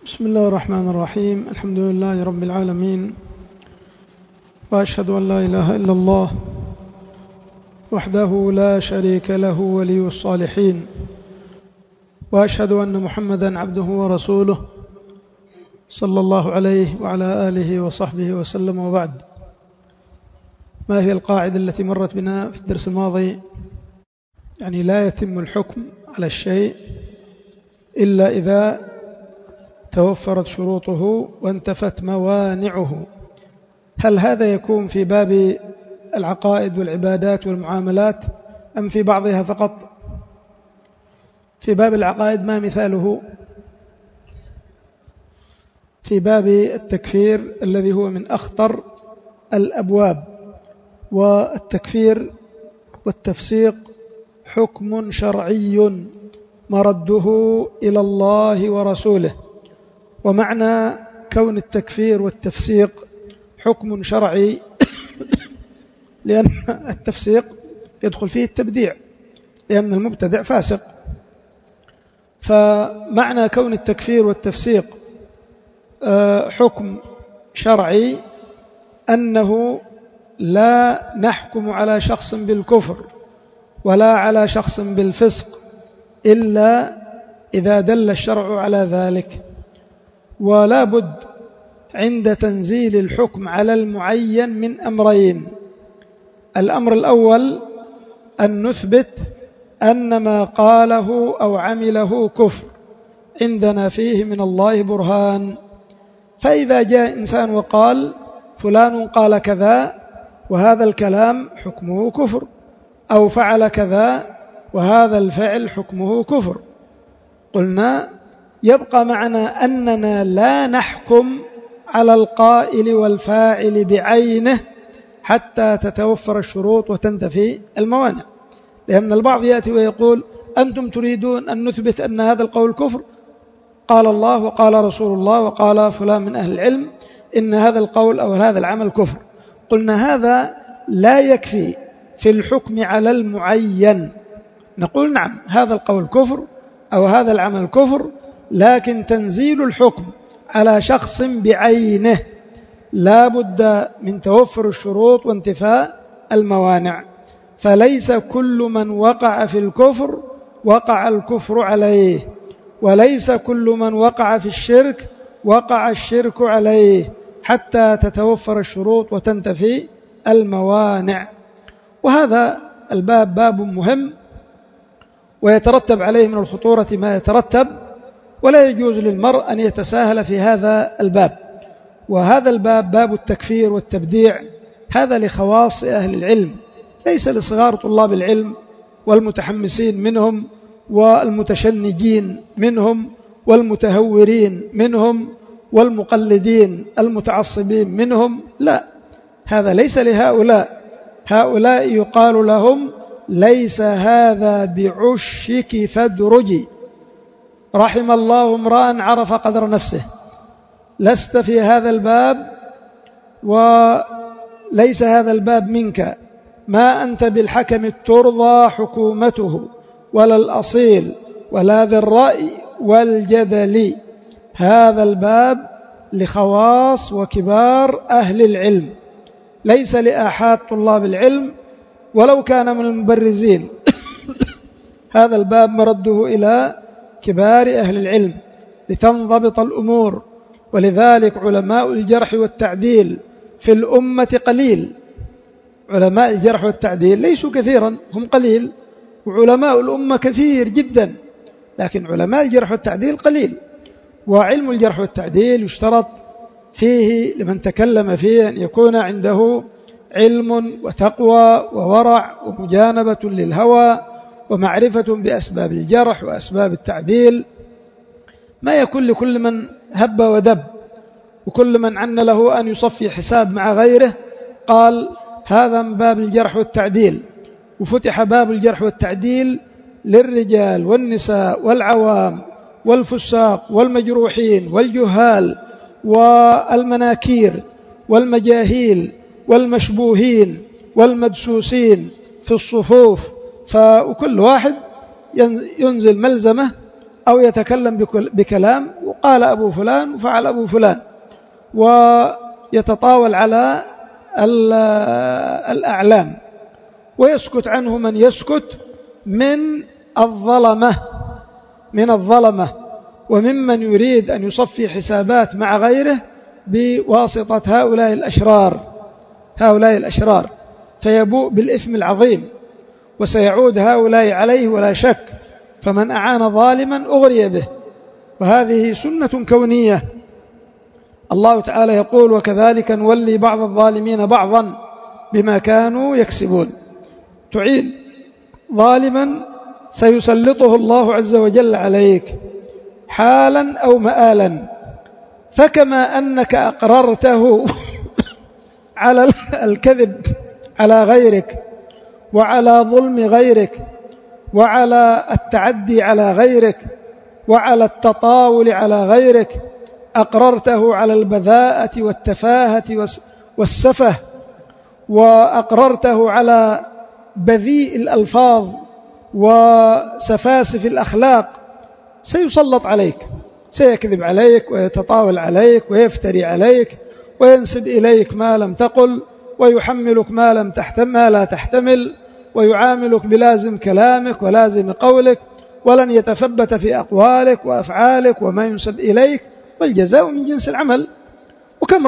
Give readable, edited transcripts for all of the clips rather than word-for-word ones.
بسم الله الرحمن الرحيم. الحمد لله رب العالمين، وأشهد أن لا إله إلا الله وحده لا شريك له ولي الصالحين، وأشهد أن محمدا عبده ورسوله صلى الله عليه وعلى آله وصحبه وسلم. وبعد، ما هي القاعدة التي مرت بنا في الدرس الماضي؟ يعني لا يتم الحكم على الشيء إلا إذا توفرت شروطه وانتفت موانعه. هل هذا يكون في باب العقائد والعبادات والمعاملات أم في بعضها فقط؟ في باب العقائد ما مثاله؟ في باب التكفير الذي هو من أخطر الأبواب، والتكفير والتفسيق حكم شرعي مرده إلى الله ورسوله. ومعنى كون التكفير والتفسيق حكم شرعي لأن التفسيق يدخل فيه التبديع، لأن المبتدع فاسق. فمعنى كون التكفير والتفسيق حكم شرعي أنه لا نحكم على شخص بالكفر ولا على شخص بالفسق إلا إذا دل الشرع على ذلك. ولا بد عند تنزيل الحكم على المعين من أمرين: الأمر الأول أن نثبت أن ما قاله أو عمله كفر، عندنا فيه من الله برهان. فإذا جاء إنسان وقال فلان قال كذا وهذا الكلام حكمه كفر، أو فعل كذا وهذا الفعل حكمه كفر، قلنا يبقى معنا أننا لا نحكم على القائل والفاعل بعينه حتى تتوفر الشروط وتنتفي الموانع. لأن البعض يأتي ويقول أنتم تريدون أن نثبت أن هذا القول كفر، قال الله وقال رسول الله وقال فلان من أهل العلم إن هذا القول أو هذا العمل كفر. قلنا هذا لا يكفي في الحكم على المعين. نقول نعم هذا القول كفر أو هذا العمل كفر، لكن تنزيل الحكم على شخص بعينه لا بد من توفر الشروط وانتفاء الموانع. فليس كل من وقع في الكفر وقع الكفر عليه، وليس كل من وقع في الشرك وقع الشرك عليه، حتى تتوفر الشروط وتنتفي الموانع. وهذا الباب باب مهم ويترتب عليه من الخطورة ما يترتب، ولا يجوز للمرء أن يتساهل في هذا الباب. وهذا الباب باب التكفير والتبديع، هذا لخواص أهل العلم، ليس لصغار طلاب العلم والمتحمسين منهم والمتشنجين منهم والمتهورين منهم والمقلدين المتعصبين منهم، لا، هذا ليس لهؤلاء. هؤلاء يقال لهم ليس هذا بعشك فادرجي، رحم الله امرأ عرف قدر نفسه. لست في هذا الباب وليس هذا الباب منك، ما أنت بالحكم ترضى حكومته ولا الأصيل ولا ذي الرأي والجدل. هذا الباب لخواص وكبار أهل العلم، ليس لآحاد طلاب العلم ولو كان من المبرزين. هذا الباب مرده إلى كبار أهل العلم لتنضبط الأمور. ولذلك علماء الجرح والتعديل في الأمة قليل. علماء الجرح والتعديل ليسوا كثيرا، هم قليل، وعلماء الأمة كثير جدا، لكن علماء الجرح والتعديل قليل. وعلم الجرح والتعديل يشترط فيه لمن تكلم فيه أن يكون عنده علم وتقوى وورع ومجانبة للهوى ومعرفة بأسباب الجرح وأسباب التعديل. ما يكون لكل من هب ودب وكل من عن له أن يصفي حساب مع غيره قال هذا من باب الجرح والتعديل. وفتح باب الجرح والتعديل للرجال والنساء والعوام والفساق والمجروحين والجهال والمناكير والمجاهيل والمشبوهين والمدسوسين في الصفوف. فكل واحد ينزل ملزمه أو يتكلم بكلام وقال أبو فلان وفعل أبو فلان، ويتطاول على الأعلام، ويسكت عنه من يسكت من الظلمة وممن يريد أن يصفي حسابات مع غيره بواسطة هؤلاء الأشرار، فيبوء بالإثم العظيم، وسيعود هؤلاء عليه ولا شك. فمن أعان ظالما أغري به، وهذه سنة كونية. الله تعالى يقول: وكذلك نولي بعض الظالمين بعضا بما كانوا يكسبون. تعين ظالما سيسلطه الله عز وجل عليك حالا أو مآلا، فكما أنك أقررته على الكذب على غيرك، وعلى ظلم غيرك، وعلى التعدي على غيرك، وعلى التطاول على غيرك، أقررته على البذاءة والتفاهة والسفه، وأقررته على بذيء الألفاظ وسفاسف الأخلاق، سيسلط عليك، سيكذب عليك ويتطاول عليك ويفتري عليك وينسب إليك ما لم تقل، ويحملك ما لا تحتمل، ويعاملك بلازم كلامك ولازم قولك، ولن يتثبت في أقوالك وأفعالك وما ينسب إليك، والجزاء من جنس العمل. وكم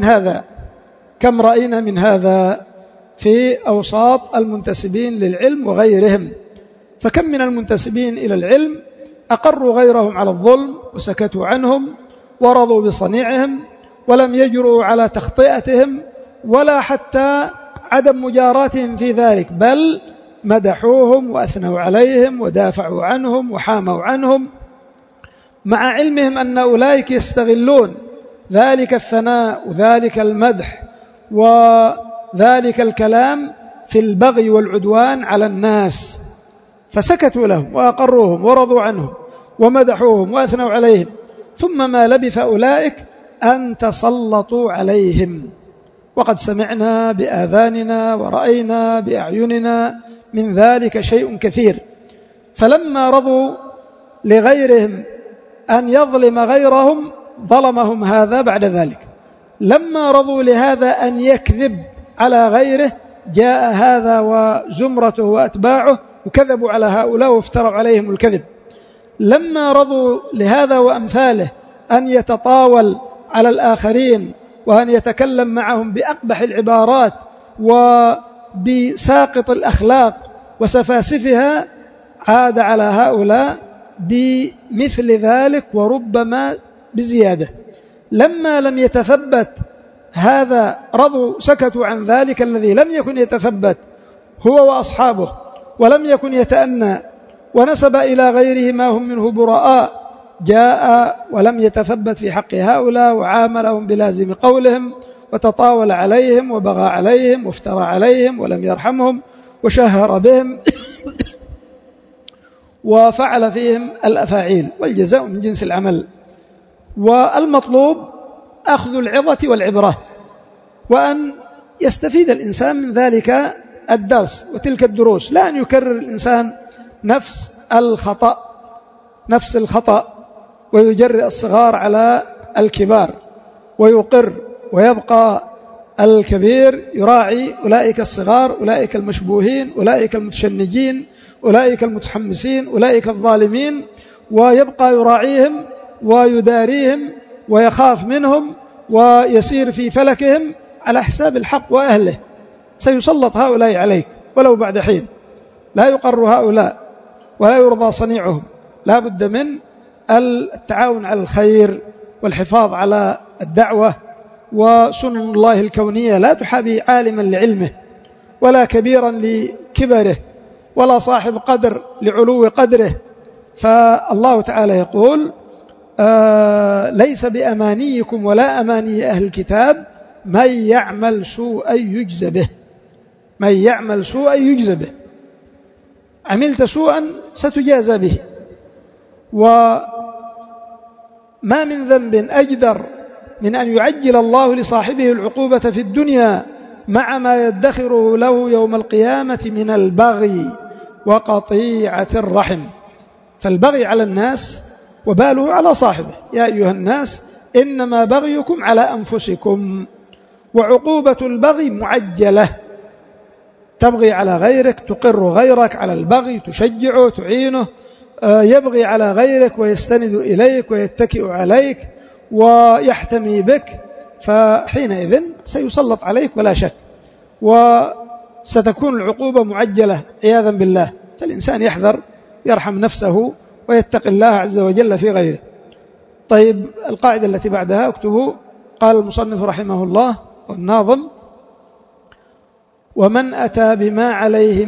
رأينا من هذا في أوساط المنتسبين للعلم وغيرهم. فكم من المنتسبين إلى العلم أقروا غيرهم على الظلم وسكتوا عنهم ورضوا بصنيعهم، ولم يجرؤوا على تخطئتهم ولا حتى عدم مجاراتهم في ذلك، بل مدحوهم وأثنوا عليهم ودافعوا عنهم وحاموا عنهم، مع علمهم أن أولئك يستغلون ذلك الثناء وذلك المدح وذلك الكلام في البغي والعدوان على الناس، فسكتوا لهم وأقروهم ورضوا عنهم ومدحوهم وأثنوا عليهم. ثم ما لبث أولئك أن تسلطوا عليهم، وقد سمعنا بآذاننا ورأينا بأعيننا من ذلك شيء كثير. فلما رضوا لغيرهم أن يظلم غيرهم ظلمهم هذا بعد ذلك، لما رضوا لهذا أن يكذب على غيره جاء هذا وزمرته وأتباعه وكذبوا على هؤلاء وافتروا عليهم الكذب. لما رضوا لهذا وأمثاله أن يتطاول على الآخرين وأن يتكلم معهم بأقبح العبارات وبساقط الأخلاق وسفاسفها، عاد على هؤلاء بمثل ذلك وربما بزيادة. لما لم يتثبت هذا رضوا سكتوا عن ذلك الذي لم يكن يتثبت هو وأصحابه، ولم يكن يتأنى ونسب إلى غيره ما هم منه براء، جاء ولم يتثبت في حق هؤلاء وعاملهم بلازم قولهم وتطاول عليهم وبغى عليهم وافترى عليهم ولم يرحمهم وشهر بهم وفعل فيهم الأفاعيل، والجزاء من جنس العمل. والمطلوب أخذ العظة والعبرة، وأن يستفيد الإنسان من ذلك الدرس وتلك الدروس، لا أن يكرر الإنسان نفس الخطأ ويجرئ الصغار على الكبار ويقر، ويبقى الكبير يراعي أولئك الصغار، أولئك المشبوهين، أولئك المتشنجين، أولئك المتحمسين، أولئك الظالمين، ويبقى يراعيهم ويداريهم ويخاف منهم ويسير في فلكهم على حساب الحق وأهله. سيسلط هؤلاء عليك ولو بعد حين، لا يقر هؤلاء ولا يرضى صنيعهم. لا بد من التعاون على الخير والحفاظ على الدعوة، وسنن الله الكونية لا تحابي عالما لعلمه ولا كبيرا لكبره ولا صاحب قدر لعلو قدره. فالله تعالى يقول: ليس بأمانيكم ولا أماني أهل الكتاب من يعمل سوءا يجزى به. من يعمل سوءا يجزى به، عملت سوءا ستجازى به. وما من ذنب أجدر من أن يعجل الله لصاحبه العقوبة في الدنيا مع ما يدخره له يوم القيامة من البغي وقطيعة الرحم. فالبغي على الناس وباله على صاحبه. يا أيها الناس إنما بغيكم على أنفسكم. وعقوبة البغي معجلة، تبغي على غيرك، تقر غيرك على البغي، تشجعه، تعينه، يبغي على غيرك ويستند إليك ويتكئ عليك ويحتمي بك، فحينئذ سيسلط عليك ولا شك، وستكون العقوبة معجلة عياذا بالله. فالإنسان يحذر، يرحم نفسه ويتقي الله عز وجل في غيره. طيب، القاعدة التي بعدها اكتبوا. قال المصنف رحمه الله والناظم: ومن أتى بما عليه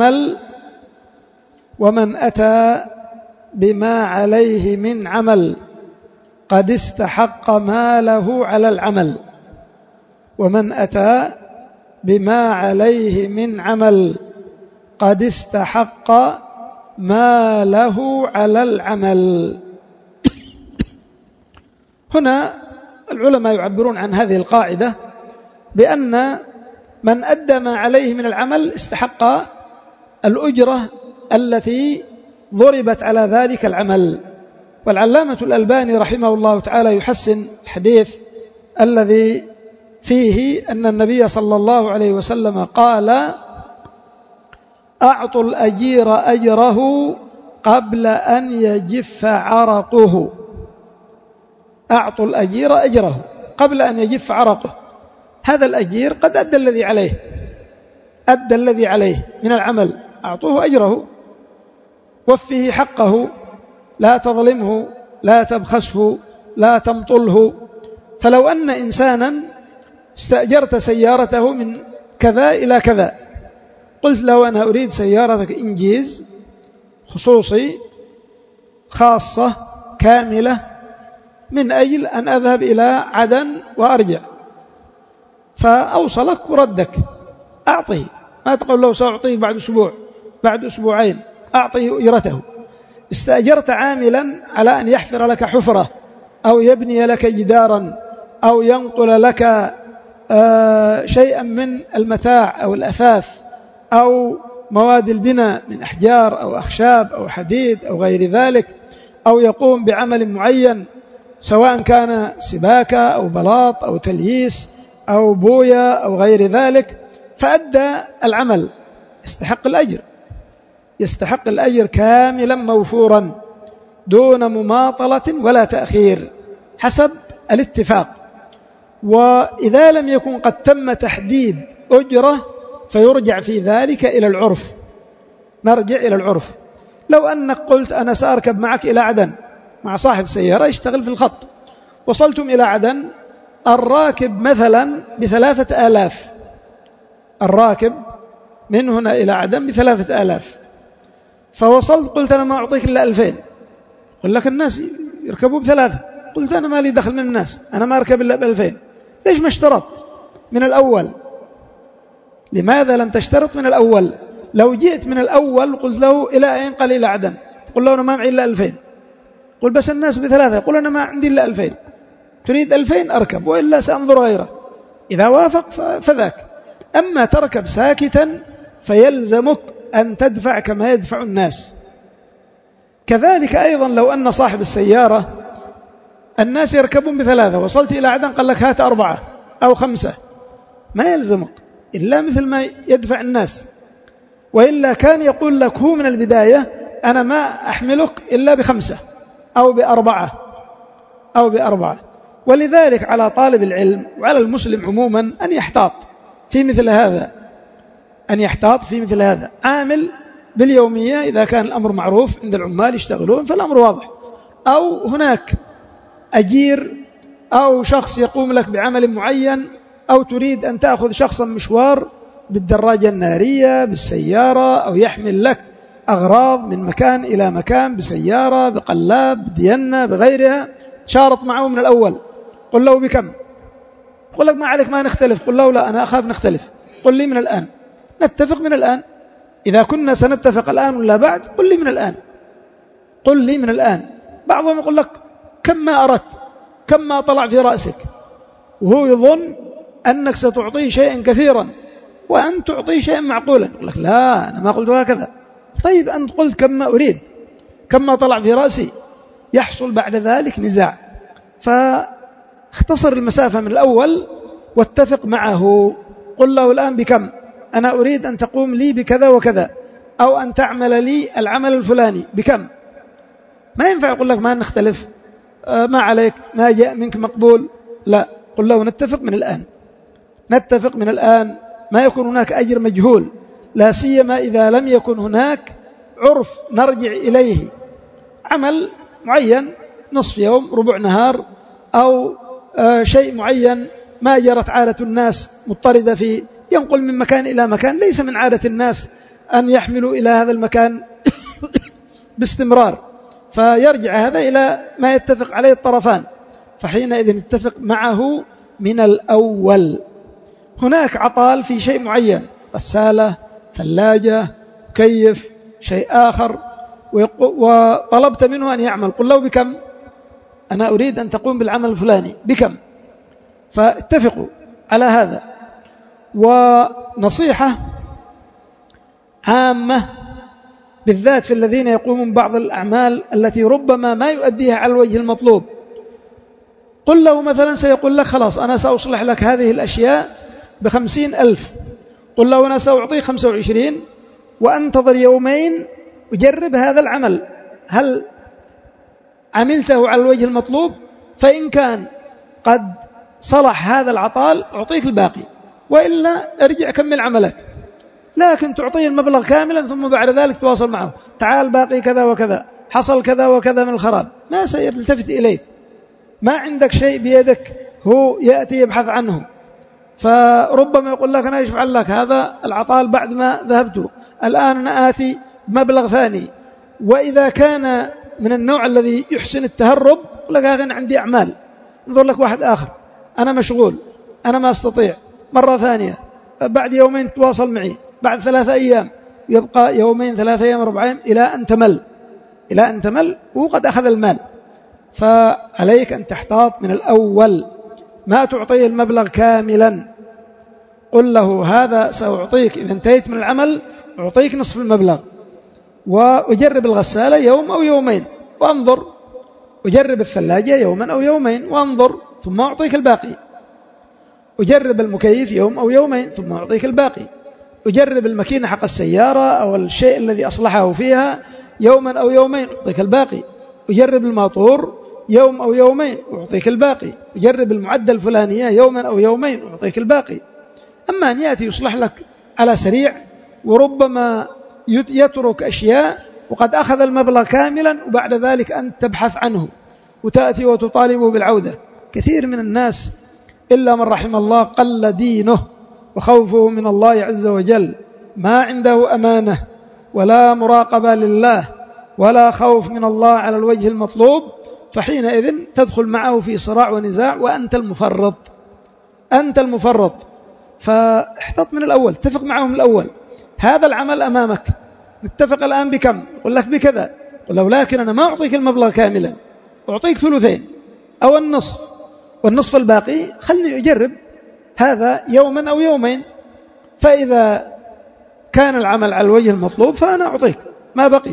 من عمل قد استحق ما له على العمل. ومن أتى بما عليه من عمل قد استحق ما له على العمل. هنا العلماء يعبرون عن هذه القاعدة بأن من أدى ما عليه من العمل استحق الأجرة التي ضربت على ذلك العمل. والعلامة الألباني رحمه الله تعالى يحسن الحديث الذي فيه أن النبي صلى الله عليه وسلم قال: أعطوا الأجير أجره قبل أن يجف عرقه. أعطوا الأجير أجره قبل أن يجف عرقه. هذا الأجير قد أدى الذي عليه من العمل، أعطوه أجره، وفيه حقه، لا تظلمه، لا تبخسه، لا تمطله. فلو أن إنسانا استأجرت سيارته من كذا إلى كذا، قلت له: أنا أريد سيارتك إنجيز خصوصي خاصة كاملة من أجل أن أذهب إلى عدن وأرجع، فأوصلك وردك، أعطيه. ما تقول له سأعطيه بعد أسبوع، بعد أسبوعين، أعطيه أجرته. استأجرت عاملا على أن يحفر لك حفرة أو يبني لك جدارا أو ينقل لك شيئا من المتاع أو الأثاث أو مواد البناء من أحجار أو أخشاب أو حديد أو غير ذلك، أو يقوم بعمل معين سواء كان سباكة أو بلاط أو تلييس أو بوية أو غير ذلك، فأدى العمل، يستحق الأجر كاملا موفورا دون مماطلة ولا تأخير حسب الاتفاق. وإذا لم يكن قد تم تحديد أجرة فيرجع في ذلك إلى العرف. نرجع إلى العرف. لو أنك قلت: أنا سأركب معك إلى عدن، مع صاحب سيارة يشتغل في الخط، وصلتم إلى عدن، الراكب مثلا ب3,000، الراكب من هنا إلى عدن ب3,000، فوصلت قلت: أنا ما أعطيك إلا 2000. قل لك الناس يركبوا ب3، قلت: أنا ما لي دخل من الناس، أنا ما أركب إلا ب2000. ليش ما اشترط من الأول؟ لماذا لم تشترط من الأول؟ لو جئت من الأول قلت له: إلى أين؟ قال: إلى عدن. قل له: أنا ما معي إلا 2000. قل: بس الناس ب3. قل: أنا ما عندي إلا 2000. تريد 2000 أركب، وإلا سأنظر غيره. إذا وافق فذاك. أما تركب ساكتا فيلزمك أن تدفع كما يدفع الناس. كذلك أيضا لو أن صاحب السيارة الناس يركبون ب3، وصلت إلى عدن قال لك: هات 4 أو 5، ما يلزمك إلا مثل ما يدفع الناس. وإلا كان يقول لك هو من البداية: أنا ما أحملك إلا ب5 أو ب4. ولذلك على طالب العلم وعلى المسلم عموما أن يحتاط في مثل هذا، عامل باليومية إذا كان الأمر معروف عند العمال يشتغلون فالأمر واضح، أو هناك أجير أو شخص يقوم لك بعمل معين، أو تريد أن تأخذ شخصا مشوار بالدراجة النارية بالسيارة، أو يحمل لك أغراض من مكان إلى مكان بسيارة بقلاب بدينة بغيرها، شارط معه من الأول. قل له: بكم؟ قل لك: ما عليك، ما نختلف. قل له: لا، أنا أخاف نختلف، قل لي من الآن، نتفق من الآن. إذا كنا سنتفق الآن ولا بعد، قل لي من الآن. بعضهم يقول لك: كم ما أردت، كم ما طلع في رأسك، وهو يظن أنك ستعطيه شيئا كثيرا وأن تعطيه شيئا معقولا. يقول لك: لا، أنا ما قلت هكذا. طيب، أنت قلت كم ما أريد، كما طلع في رأسي، يحصل بعد ذلك نزاع. فاختصر المسافة من الأول واتفق معه، قل له الآن بكم، أنا أريد أن تقوم لي بكذا وكذا، أو أن تعمل لي العمل الفلاني بكم. ما ينفع يقول لك ما نختلف، ما عليك، ما جاء منك مقبول. لا، قل له نتفق من الآن، نتفق من الآن، ما يكون هناك أجر مجهول، لا سيما إذا لم يكن هناك عرف نرجع إليه. عمل معين نصف يوم، ربع نهار، أو شيء معين ما جرت عادة الناس مضطردة فيه، ينقل من مكان إلى مكان، ليس من عادة الناس أن يحملوا إلى هذا المكان باستمرار، فيرجع هذا إلى ما يتفق عليه الطرفان، فحينئذ اتفق معه من الأول. هناك عطال في شيء معين، غسالة، ثلاجة، مكيف، شيء آخر، وطلبت منه أن يعمل، قل له بكم، أنا أريد أن تقوم بالعمل الفلاني بكم، فاتفقوا على هذا. ونصيحة عامة بالذات في الذين يقومون بعض الأعمال التي ربما ما يؤديها على الوجه المطلوب. قل له مثلا، سيقول لك خلاص أنا سأصلح لك هذه الأشياء ب50,000، قل له أنا سأعطيك 25، وأنتظر يومين أجرب هذا العمل هل عملته على الوجه المطلوب، فإن كان قد صلح هذا العطال أعطيك الباقي، وإلا ارجع كمل عملك. لكن تعطيه المبلغ كاملا ثم بعد ذلك تواصل معه، تعال باقي كذا وكذا، حصل كذا وكذا من الخراب، ما سيلتفت إليك، ما عندك شيء بيدك، هو يأتي يبحث عنه. فربما يقول لك أنا أشفع لك هذا العطال بعد ما ذهبت، الآن أنا آتي بمبلغ ثاني. وإذا كان من النوع الذي يحسن التهرب، يقول لك أنا عندي أعمال، انظر لك واحد آخر، أنا مشغول، أنا ما أستطيع، مرة ثانية، بعد يومين تواصل معي، بعد 3 أيام، يبقى يومين 3 أيام 4 أيام إلى أن تمل وقد أخذ المال. فعليك أن تحتاط من الأول، ما تعطيه المبلغ كاملا، قل له هذا سأعطيك إذا انتهيت من العمل، أعطيك نصف المبلغ، وأجرب الغسالة يوم أو يومين وانظر، أجرب الثلاجة يوما أو يومين وانظر، ثم أعطيك الباقي، أجرب المكيف يوم أو يومين ثم أعطيك الباقي، أجرب الماكينة حق السيارة أو الشيء الذي أصلحه فيها يوما أو يومين أعطيك الباقي، أجرب الماطور يوم أو يومين أعطيك الباقي، أجرب المعدل الفلانية يوما أو يومين أعطيك الباقي. أما أن يأتي يصلح لك على سريع، وربما يترك أشياء وقد أخذ المبلغ كاملا، وبعد ذلك أنت تبحث عنه وتأتي وتطالبه بالعودة. كثير من الناس إلا من رحم الله قل دينه وخوفه من الله عز وجل، ما عنده أمانة ولا مراقبة لله ولا خوف من الله على الوجه المطلوب، فحينئذ تدخل معه في صراع ونزاع وأنت المفرط، أنت المفرط. فاحتط من الأول، اتفق معه من الأول، هذا العمل أمامك، نتفق الآن بكم، يقول لك بكذا، قل له لكن أنا ما أعطيك المبلغ كاملا، أعطيك ثلثين أو النصف، والنصف الباقي خلني أجرب هذا يوما أو يومين، فإذا كان العمل على الوجه المطلوب فأنا أعطيك ما بقي،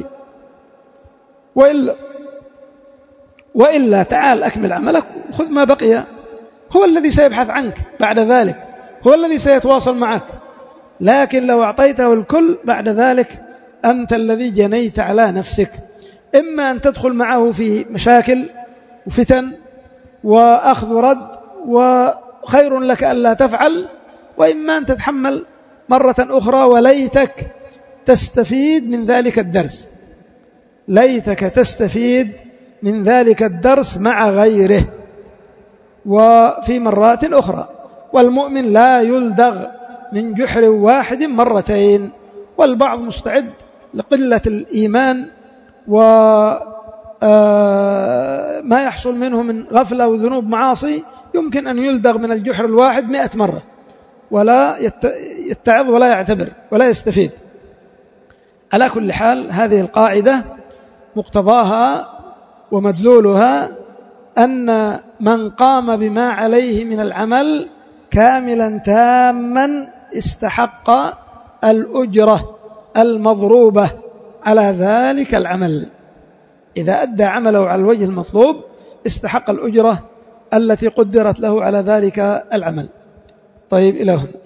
وإلا تعال أكمل عملك وخذ ما بقي. هو الذي سيبحث عنك بعد ذلك، هو الذي سيتواصل معك. لكن لو أعطيته الكل بعد ذلك أنت الذي جنيت على نفسك، إما أن تدخل معه في مشاكل وفتن وأخذ رد، وخير لك ألا تفعل، وإما أن تتحمل مرة أخرى، وليتك تستفيد من ذلك الدرس، ليتك تستفيد من ذلك الدرس مع غيره وفي مرات أخرى. والمؤمن لا يلدغ من جحر واحد مرتين، والبعض مستعد لقلة الإيمان وما يحصل منه من غفلة وذنوب معاصي، يمكن أن يلدغ من الجحر الواحد 100 مرة ولا يتعظ ولا يعتبر ولا يستفيد. على كل حال هذه القاعدة مقتضاها ومدلولها أن من قام بما عليه من العمل كاملا تاما استحق الأجرة المضروبة على ذلك العمل. إذا أدى عمله على الوجه المطلوب استحق الأجرة التي قدرت له على ذلك العمل. طيب إلى هنا.